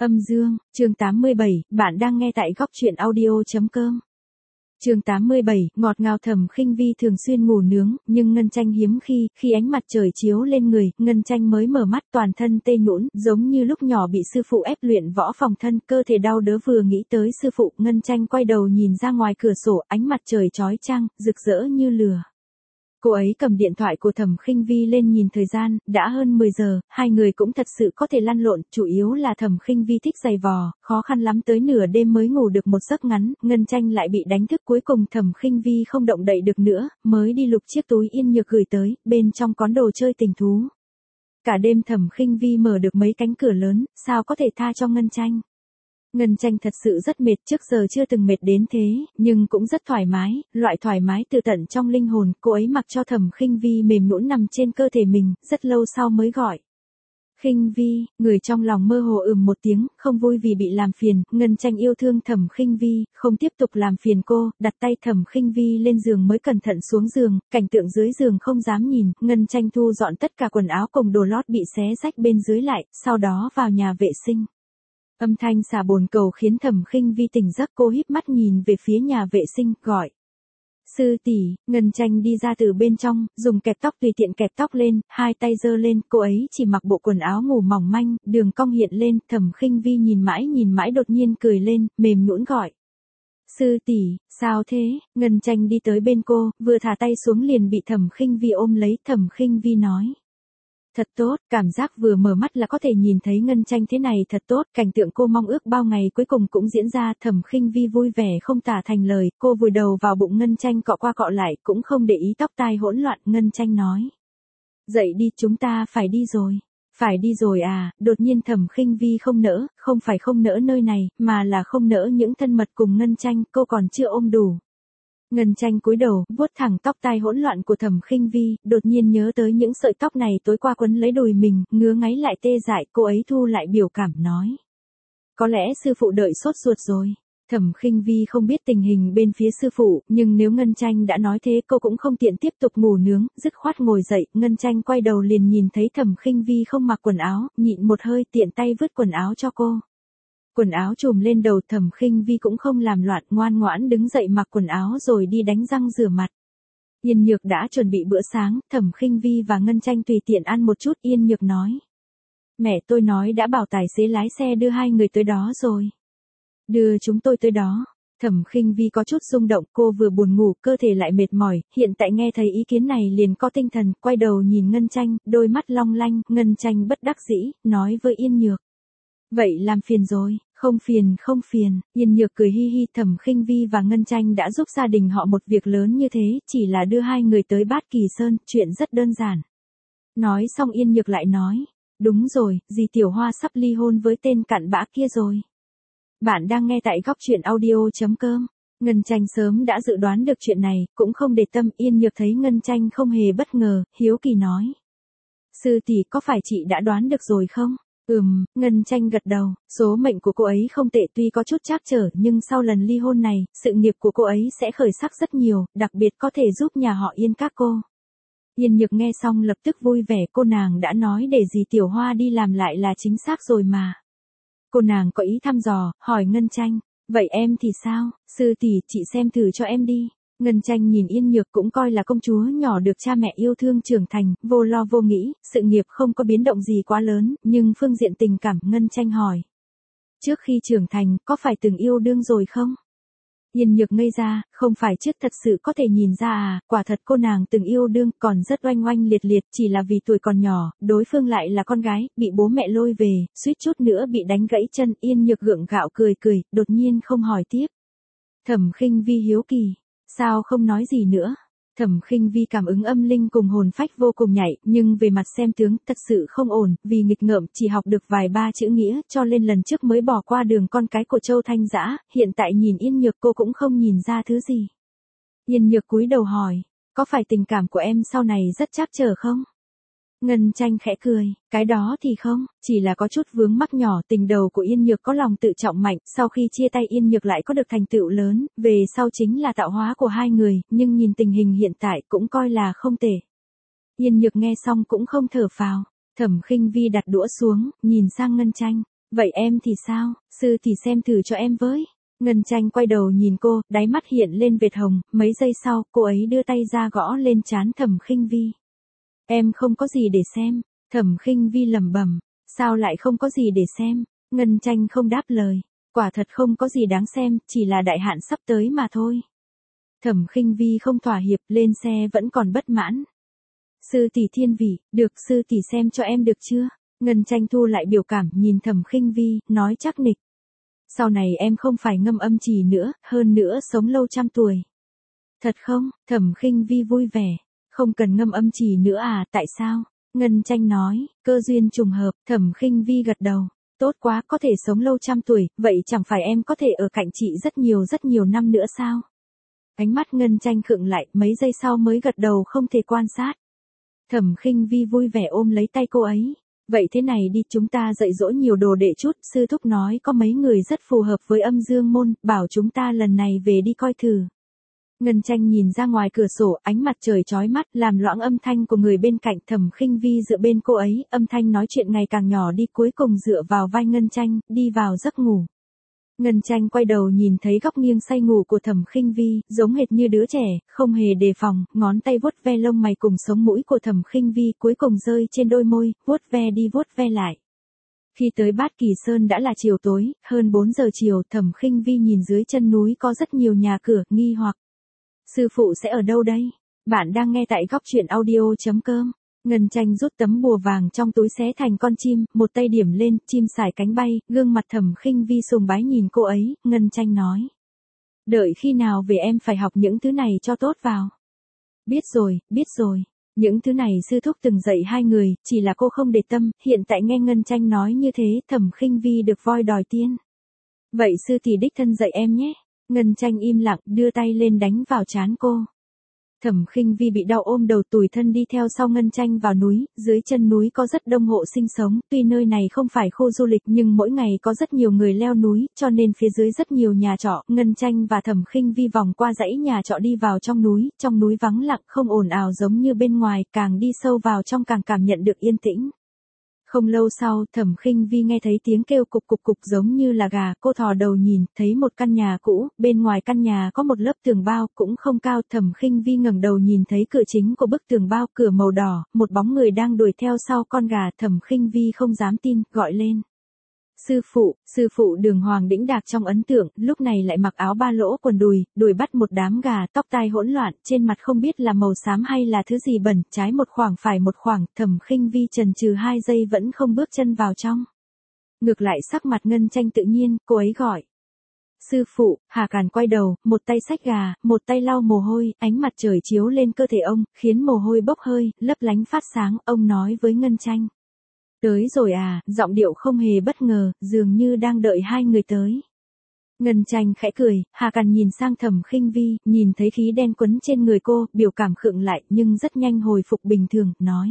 Âm dương, chương 87, bạn đang nghe tại góc truyện audio.com. Chương 87, ngọt ngào Thẩm Khinh Vi thường xuyên ngủ nướng, nhưng Ngân Tranh hiếm khi ánh mặt trời chiếu lên người, Ngân Tranh mới mở mắt toàn thân tê nhũn, giống như lúc nhỏ bị sư phụ ép luyện võ phòng thân, cơ thể đau đớn vừa nghĩ tới sư phụ, Ngân Tranh quay đầu nhìn ra ngoài cửa sổ, ánh mặt trời chói chang, rực rỡ như lửa. Cô ấy cầm điện thoại của Thẩm Khinh Vi lên nhìn thời gian, đã hơn 10 giờ, hai người cũng thật sự có thể lăn lộn, chủ yếu là Thẩm Khinh Vi thích giày vò, khó khăn lắm tới nửa đêm mới ngủ được một giấc ngắn, Ngân Tranh lại bị đánh thức cuối cùng Thẩm Khinh Vi không động đậy được nữa, mới đi lục chiếc túi Yên Nhược gửi tới, bên trong có đồ chơi tình thú. Cả đêm Thẩm Khinh Vi mở được mấy cánh cửa lớn, sao có thể tha cho Ngân Tranh. Ngân Tranh thật sự rất mệt, trước giờ chưa từng mệt đến thế, nhưng cũng rất thoải mái, loại thoải mái từ tận trong linh hồn, cô ấy mặc cho Thẩm Khinh Vi mềm nhũn nằm trên cơ thể mình, rất lâu sau mới gọi. Khinh Vi, người trong lòng mơ hồ một tiếng, không vui vì bị làm phiền, Ngân Tranh yêu thương Thẩm Khinh Vi, không tiếp tục làm phiền cô, đặt tay Thẩm Khinh Vi lên giường mới cẩn thận xuống giường, cảnh tượng dưới giường không dám nhìn, Ngân Tranh thu dọn tất cả quần áo cùng đồ lót bị xé rách bên dưới lại, sau đó vào nhà vệ sinh. Âm thanh xà bồn cầu khiến Thẩm Khinh Vi tỉnh giấc, cô híp mắt nhìn về phía nhà vệ sinh, gọi. Sư tỷ, Ngân Tranh đi ra từ bên trong, dùng kẹp tóc tùy tiện kẹp tóc lên, hai tay giơ lên, cô ấy chỉ mặc bộ quần áo ngủ mỏng manh, đường cong hiện lên, Thẩm Khinh Vi nhìn mãi đột nhiên cười lên, mềm nhũn gọi. Sư tỷ, sao thế? Ngân Tranh đi tới bên cô, vừa thả tay xuống liền bị Thẩm Khinh Vi ôm lấy, Thẩm Khinh Vi nói. Thật tốt, cảm giác vừa mở mắt là có thể nhìn thấy Ngân Tranh thế này thật tốt, cảnh tượng cô mong ước bao ngày cuối cùng cũng diễn ra, Thẩm Khinh Vi vui vẻ không tả thành lời, cô vùi đầu vào bụng Ngân Tranh cọ qua cọ lại, cũng không để ý tóc tai hỗn loạn, Ngân Tranh nói. Dậy đi, chúng ta phải đi rồi. Phải đi rồi à, đột nhiên Thẩm Khinh Vi không nỡ, không phải không nỡ nơi này, mà là không nỡ những thân mật cùng Ngân Tranh, cô còn chưa ôm đủ. Ngân Tranh cúi đầu, vuốt thẳng tóc tai hỗn loạn của Thẩm Khinh Vi, đột nhiên nhớ tới những sợi tóc này tối qua quấn lấy đùi mình, ngứa ngáy lại tê dại, cô ấy thu lại biểu cảm nói. Có lẽ sư phụ đợi sốt ruột rồi. Thẩm Khinh Vi không biết tình hình bên phía sư phụ, nhưng nếu Ngân Tranh đã nói thế cô cũng không tiện tiếp tục ngủ nướng, dứt khoát ngồi dậy, Ngân Tranh quay đầu liền nhìn thấy Thẩm Khinh Vi không mặc quần áo, nhịn một hơi tiện tay vứt quần áo cho cô. Quần áo trùm lên đầu, Thẩm Khinh Vi cũng không làm loạn, ngoan ngoãn đứng dậy mặc quần áo rồi đi đánh răng rửa mặt. Yên Nhược đã chuẩn bị bữa sáng, Thẩm Khinh Vi và Ngân Tranh tùy tiện ăn một chút, Yên Nhược nói. Mẹ tôi nói đã bảo tài xế lái xe đưa hai người tới đó rồi. Đưa chúng tôi tới đó. Thẩm Khinh Vi có chút rung động, cô vừa buồn ngủ, cơ thể lại mệt mỏi, hiện tại nghe thấy ý kiến này liền có tinh thần, quay đầu nhìn Ngân Tranh, đôi mắt long lanh, Ngân Tranh bất đắc dĩ, nói với Yên Nhược. Vậy làm phiền rồi, không phiền, Yên Nhược cười hi hi, Thẩm Khinh Vi và Ngân Tranh đã giúp gia đình họ một việc lớn như thế, chỉ là đưa hai người tới Bát Kỳ Sơn, chuyện rất đơn giản. Nói xong Yên Nhược lại nói, đúng rồi, dì Tiểu Hoa sắp ly hôn với tên cặn bã kia rồi. Bạn đang nghe tại góc truyện audio.com. Ngân Tranh sớm đã dự đoán được chuyện này, cũng không để tâm, Yên Nhược thấy Ngân Tranh không hề bất ngờ, hiếu kỳ nói. Sư tỷ, có phải chị đã đoán được rồi không? Ngân Tranh gật đầu, số mệnh của cô ấy không tệ, tuy có chút trắc trở, nhưng sau lần ly hôn này, sự nghiệp của cô ấy sẽ khởi sắc rất nhiều, đặc biệt có thể giúp nhà họ Yên các cô. Yên Nhược nghe xong lập tức vui vẻ, cô nàng đã nói để dì Tiểu Hoa đi làm lại là chính xác rồi mà. Cô nàng có ý thăm dò, hỏi Ngân Tranh, vậy em thì sao, sư tỷ, chị xem thử cho em đi. Ngân Tranh nhìn Yên Nhược cũng coi là công chúa nhỏ được cha mẹ yêu thương trưởng thành, vô lo vô nghĩ, sự nghiệp không có biến động gì quá lớn, nhưng phương diện tình cảm, Ngân Tranh hỏi. Trước khi trưởng thành, có phải từng yêu đương rồi không? Yên Nhược ngây ra, không phải chứ, thật sự có thể nhìn ra à, quả thật cô nàng từng yêu đương, còn rất oanh oanh liệt liệt, chỉ là vì tuổi còn nhỏ, đối phương lại là con gái, bị bố mẹ lôi về, suýt chút nữa bị đánh gãy chân, Yên Nhược gượng gạo cười, đột nhiên không hỏi tiếp. Thẩm Khinh Vi hiếu kỳ. Sao không nói gì nữa? Thẩm Khinh Vi cảm ứng âm linh cùng hồn phách vô cùng nhạy, nhưng về mặt xem tướng, thật sự không ổn, vì nghịch ngợm, chỉ học được vài ba chữ nghĩa, cho nên lần trước mới bỏ qua đường con cái của Châu Thanh Dã, hiện tại nhìn Yên Nhược cô cũng không nhìn ra thứ gì. Yên Nhược cúi đầu hỏi, có phải tình cảm của em sau này rất trắc trở không? Ngân Tranh khẽ cười, cái đó thì không, chỉ là có chút vướng mắc nhỏ, tình đầu của Yên Nhược có lòng tự trọng mạnh, sau khi chia tay Yên Nhược lại có được thành tựu lớn, về sau chính là tạo hóa của hai người, nhưng nhìn tình hình hiện tại cũng coi là không tệ. Yên Nhược nghe xong cũng không thở phào, Thẩm Khinh Vi đặt đũa xuống, nhìn sang Ngân Tranh, Vậy em thì sao, sư tỷ xem thử cho em với. Ngân Tranh quay đầu nhìn cô, đáy mắt hiện lên vệt hồng, mấy giây sau, cô ấy đưa tay ra gõ lên trán Thẩm Khinh Vi. Em không có gì để xem. Thẩm Khinh Vi lẩm bẩm, sao lại không có gì để xem? Ngân Tranh không đáp lời, quả thật không có gì đáng xem, chỉ là đại hạn sắp tới mà thôi. Thẩm Khinh Vi không thỏa hiệp, lên xe vẫn còn bất mãn. Sư tỷ thiên vị, được sư tỷ xem cho em được chưa? Ngân Tranh thu lại biểu cảm nhìn Thẩm Khinh Vi, nói chắc nịch. Sau này em không phải ngâm âm trì nữa, hơn nữa sống lâu trăm tuổi. Thật không? Thẩm Khinh Vi vui vẻ. Không cần ngâm âm trì nữa à, tại sao? Ngân Tranh nói, cơ duyên trùng hợp. Thẩm Khinh Vi gật đầu. Tốt quá, có thể sống lâu trăm tuổi, vậy chẳng phải em có thể ở cạnh chị rất nhiều năm nữa sao? Ánh mắt Ngân Tranh khựng lại, mấy giây sau mới gật đầu không thể quan sát. Thẩm Khinh Vi vui vẻ ôm lấy tay cô ấy. Vậy thế này đi, chúng ta dạy dỗ nhiều đồ đệ chút, sư thúc nói có mấy người rất phù hợp với âm dương môn, bảo chúng ta lần này về đi coi thử. Ngân Tranh nhìn ra ngoài cửa sổ, ánh mặt trời chói mắt, làm loãng âm thanh của người bên cạnh. Thẩm Khinh Vi dựa bên cô ấy, âm thanh nói chuyện ngày càng nhỏ đi, cuối cùng dựa vào vai Ngân Tranh, đi vào giấc ngủ. Ngân Tranh quay đầu nhìn thấy góc nghiêng say ngủ của Thẩm Khinh Vi, giống hệt như đứa trẻ, không hề đề phòng, ngón tay vuốt ve lông mày cùng sống mũi của Thẩm Khinh Vi, cuối cùng rơi trên đôi môi, vuốt ve đi vuốt ve lại. Khi tới Bát Kỳ Sơn đã là chiều tối, hơn 4 giờ chiều, Thẩm Khinh Vi nhìn dưới chân núi có rất nhiều nhà cửa, nghi hoặc. Sư phụ sẽ ở đâu đây? Bạn đang nghe tại góc truyện audio.com. Ngân Tranh rút tấm bùa vàng trong túi xé thành con chim, một tay điểm lên, chim sải cánh bay, gương mặt Thẩm Khinh Vi sùng bái nhìn cô ấy, Ngân Tranh nói. Đợi khi nào về em phải học những thứ này cho tốt vào. Biết rồi. Những thứ này sư thúc từng dạy hai người, chỉ là cô không để tâm, hiện tại nghe Ngân Tranh nói như thế, Thẩm Khinh Vi được voi đòi tiên. Vậy sư tỷ đích thân dạy em nhé. Ngân Tranh im lặng, đưa tay lên đánh vào trán cô. Thẩm Khinh Vi bị đau ôm đầu tủi thân đi theo sau Ngân Tranh vào núi, dưới chân núi có rất đông hộ sinh sống, tuy nơi này không phải khu du lịch nhưng mỗi ngày có rất nhiều người leo núi, cho nên phía dưới rất nhiều nhà trọ. Ngân Tranh và Thẩm Khinh Vi vòng qua dãy nhà trọ đi vào trong núi vắng lặng không ồn ào giống như bên ngoài, càng đi sâu vào trong càng cảm nhận được yên tĩnh. Không lâu sau, Thẩm Khinh Vi nghe thấy tiếng kêu cục cục giống như là gà, cô thò đầu nhìn, thấy một căn nhà cũ, bên ngoài căn nhà có một lớp tường bao, cũng không cao. Thẩm Khinh Vi ngẩng đầu nhìn thấy cửa chính của bức tường bao, cửa màu đỏ, một bóng người đang đuổi theo sau con gà. Thẩm Khinh Vi không dám tin, gọi lên. Sư phụ Đường Hoàng đĩnh đạc trong ấn tượng, lúc này lại mặc áo ba lỗ quần đùi bắt một đám gà, tóc tai hỗn loạn, trên mặt không biết là màu xám hay là thứ gì bẩn, trái một khoảng phải một khoảng. Thẩm Khinh Vi chần chừ 2 giây vẫn không bước chân vào trong. Ngược lại sắc mặt Ngân Tranh tự nhiên, cô ấy gọi. Sư phụ. Hà Càn quay đầu, một tay xách gà, một tay lau mồ hôi, ánh mặt trời chiếu lên cơ thể ông, khiến mồ hôi bốc hơi, lấp lánh phát sáng. Ông nói với Ngân Tranh. Tới rồi à, giọng điệu không hề bất ngờ, dường như đang đợi hai người tới. Ngân Tranh khẽ cười, Hà Càn nhìn sang Thẩm Khinh Vi, nhìn thấy khí đen quấn trên người cô, biểu cảm khựng lại, nhưng rất nhanh hồi phục bình thường, nói.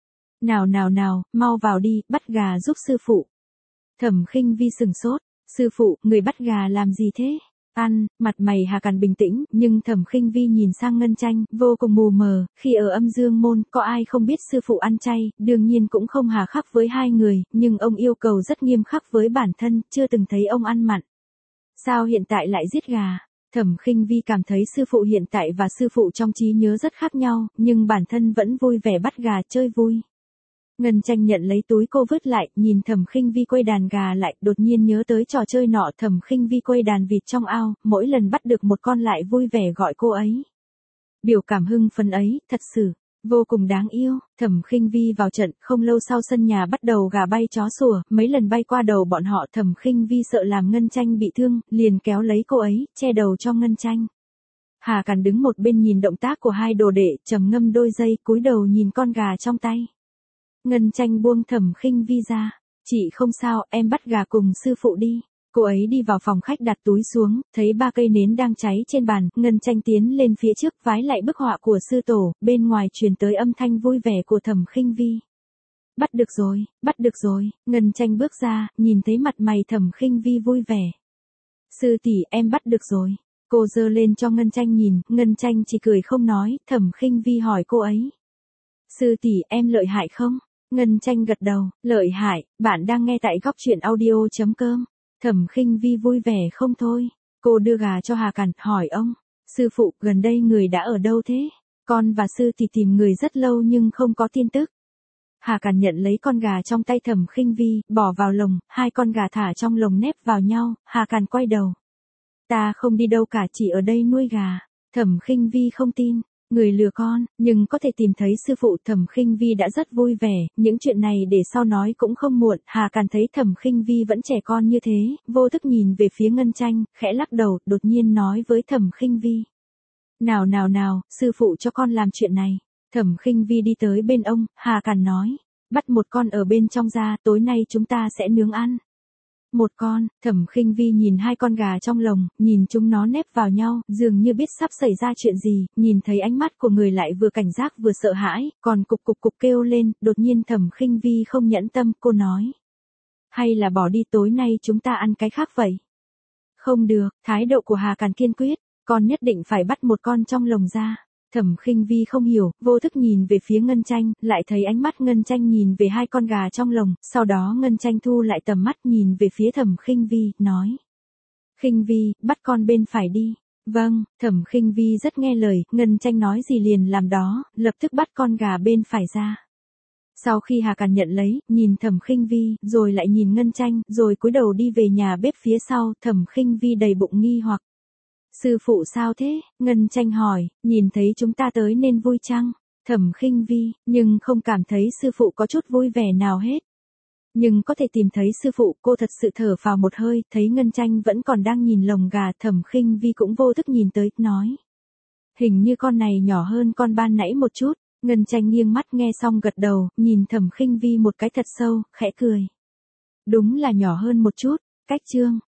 Nào, mau vào đi, bắt gà giúp sư phụ. Thẩm Khinh Vi sừng sốt, sư phụ, người bắt gà làm gì thế? Ăn. Mặt mày Hà Càn bình tĩnh, nhưng Thẩm Khinh Vi nhìn sang Ngân Tranh, vô cùng mù mờ, khi ở âm dương môn, có ai không biết sư phụ ăn chay, đương nhiên cũng không hà khắc với hai người, nhưng ông yêu cầu rất nghiêm khắc với bản thân, chưa từng thấy ông ăn mặn. Sao hiện tại lại giết gà? Thẩm Khinh Vi cảm thấy sư phụ hiện tại và sư phụ trong trí nhớ rất khác nhau, nhưng bản thân vẫn vui vẻ bắt gà chơi vui. Ngân Tranh nhận lấy túi cô vứt lại, nhìn Thẩm Khinh Vi quay đàn gà lại, đột nhiên nhớ tới trò chơi nọ. Thẩm Khinh Vi quay đàn vịt trong ao, mỗi lần bắt được một con lại vui vẻ gọi cô ấy. Biểu cảm hưng phấn ấy, thật sự, vô cùng đáng yêu. Thẩm Khinh Vi vào trận, không lâu sau sân nhà bắt đầu gà bay chó sủa, mấy lần bay qua đầu bọn họ. Thẩm Khinh Vi sợ làm Ngân Tranh bị thương, liền kéo lấy cô ấy, che đầu cho Ngân Tranh. Hà Càn đứng một bên nhìn động tác của hai đồ đệ, trầm ngâm đôi giây, cúi đầu nhìn con gà trong tay. Ngân Tranh buông Thẩm Khinh Vi ra. Chị không sao, em bắt gà cùng sư phụ đi. Cô ấy đi vào phòng khách đặt túi xuống, thấy 3 cây nến đang cháy trên bàn, Ngân Tranh tiến lên phía trước vái lại bức họa của sư tổ, bên ngoài truyền tới âm thanh vui vẻ của Thẩm Khinh Vi. Bắt được rồi, Ngân Tranh bước ra, nhìn thấy mặt mày Thẩm Khinh Vi vui vẻ. Sư tỷ, em bắt được rồi. Cô giơ lên cho Ngân Tranh nhìn, Ngân Tranh chỉ cười không nói. Thẩm Khinh Vi hỏi cô ấy. Sư tỷ, em lợi hại không? Ngân Tranh gật đầu, lợi hại, bạn đang nghe tại góc truyện audio.com. Thẩm Khinh Vi vui vẻ không thôi. Cô đưa gà cho Hà Càn, hỏi ông, sư phụ, gần đây người đã ở đâu thế? Con và sư thì tìm người rất lâu nhưng không có tin tức. Hà Càn nhận lấy con gà trong tay Thẩm Khinh Vi, bỏ vào lồng, hai con gà thả trong lồng nép vào nhau, Hà Càn quay đầu. Ta không đi đâu cả, chỉ ở đây nuôi gà. Thẩm Khinh Vi không tin, người lừa con, nhưng có thể tìm thấy sư phụ. Thẩm Khinh Vi đã rất vui vẻ, những chuyện này để sau nói cũng không muộn. Hà Càn thấy Thẩm Khinh Vi vẫn trẻ con như thế, vô thức nhìn về phía Ngân Tranh, khẽ lắc đầu, đột nhiên nói với Thẩm Khinh Vi. Nào, sư phụ cho con làm chuyện này. Thẩm Khinh Vi đi tới bên ông, Hà Càn nói, bắt một con ở bên trong ra, tối nay chúng ta sẽ nướng ăn. Một con, Thẩm Khinh Vi nhìn hai con gà trong lồng, nhìn chúng nó nép vào nhau, dường như biết sắp xảy ra chuyện gì, nhìn thấy ánh mắt của người lại vừa cảnh giác vừa sợ hãi, còn cục kêu lên, đột nhiên Thẩm Khinh Vi không nhẫn tâm, cô nói. Hay là bỏ đi, tối nay chúng ta ăn cái khác vậy? Không được, thái độ của Hà Càn kiên quyết, con nhất định phải bắt một con trong lồng ra. Thẩm Khinh Vi không hiểu, vô thức nhìn về phía Ngân Tranh, lại thấy ánh mắt Ngân Tranh nhìn về hai con gà trong lồng, sau đó Ngân Tranh thu lại tầm mắt nhìn về phía Thẩm Khinh Vi, nói. Khinh Vi, bắt con bên phải đi. Vâng, Thẩm Khinh Vi rất nghe lời, Ngân Tranh nói gì liền làm đó, lập tức bắt con gà bên phải ra. Sau khi Hà Càn nhận lấy, nhìn Thẩm Khinh Vi, rồi lại nhìn Ngân Tranh, rồi cúi đầu đi về nhà bếp phía sau, Thẩm Khinh Vi đầy bụng nghi hoặc. Sư phụ sao thế? Ngân Tranh hỏi, nhìn thấy chúng ta tới nên vui chăng? Thẩm Khinh Vi, nhưng không cảm thấy sư phụ có chút vui vẻ nào hết. Nhưng có thể tìm thấy sư phụ, cô thật sự thở phào một hơi, thấy Ngân Tranh vẫn còn đang nhìn lồng gà, Thẩm Khinh Vi cũng vô thức nhìn tới, nói. Hình như con này nhỏ hơn con ban nãy một chút. Ngân Tranh nghiêng mắt nghe xong gật đầu, nhìn Thẩm Khinh Vi một cái thật sâu, khẽ cười. Đúng là nhỏ hơn một chút. Cách chương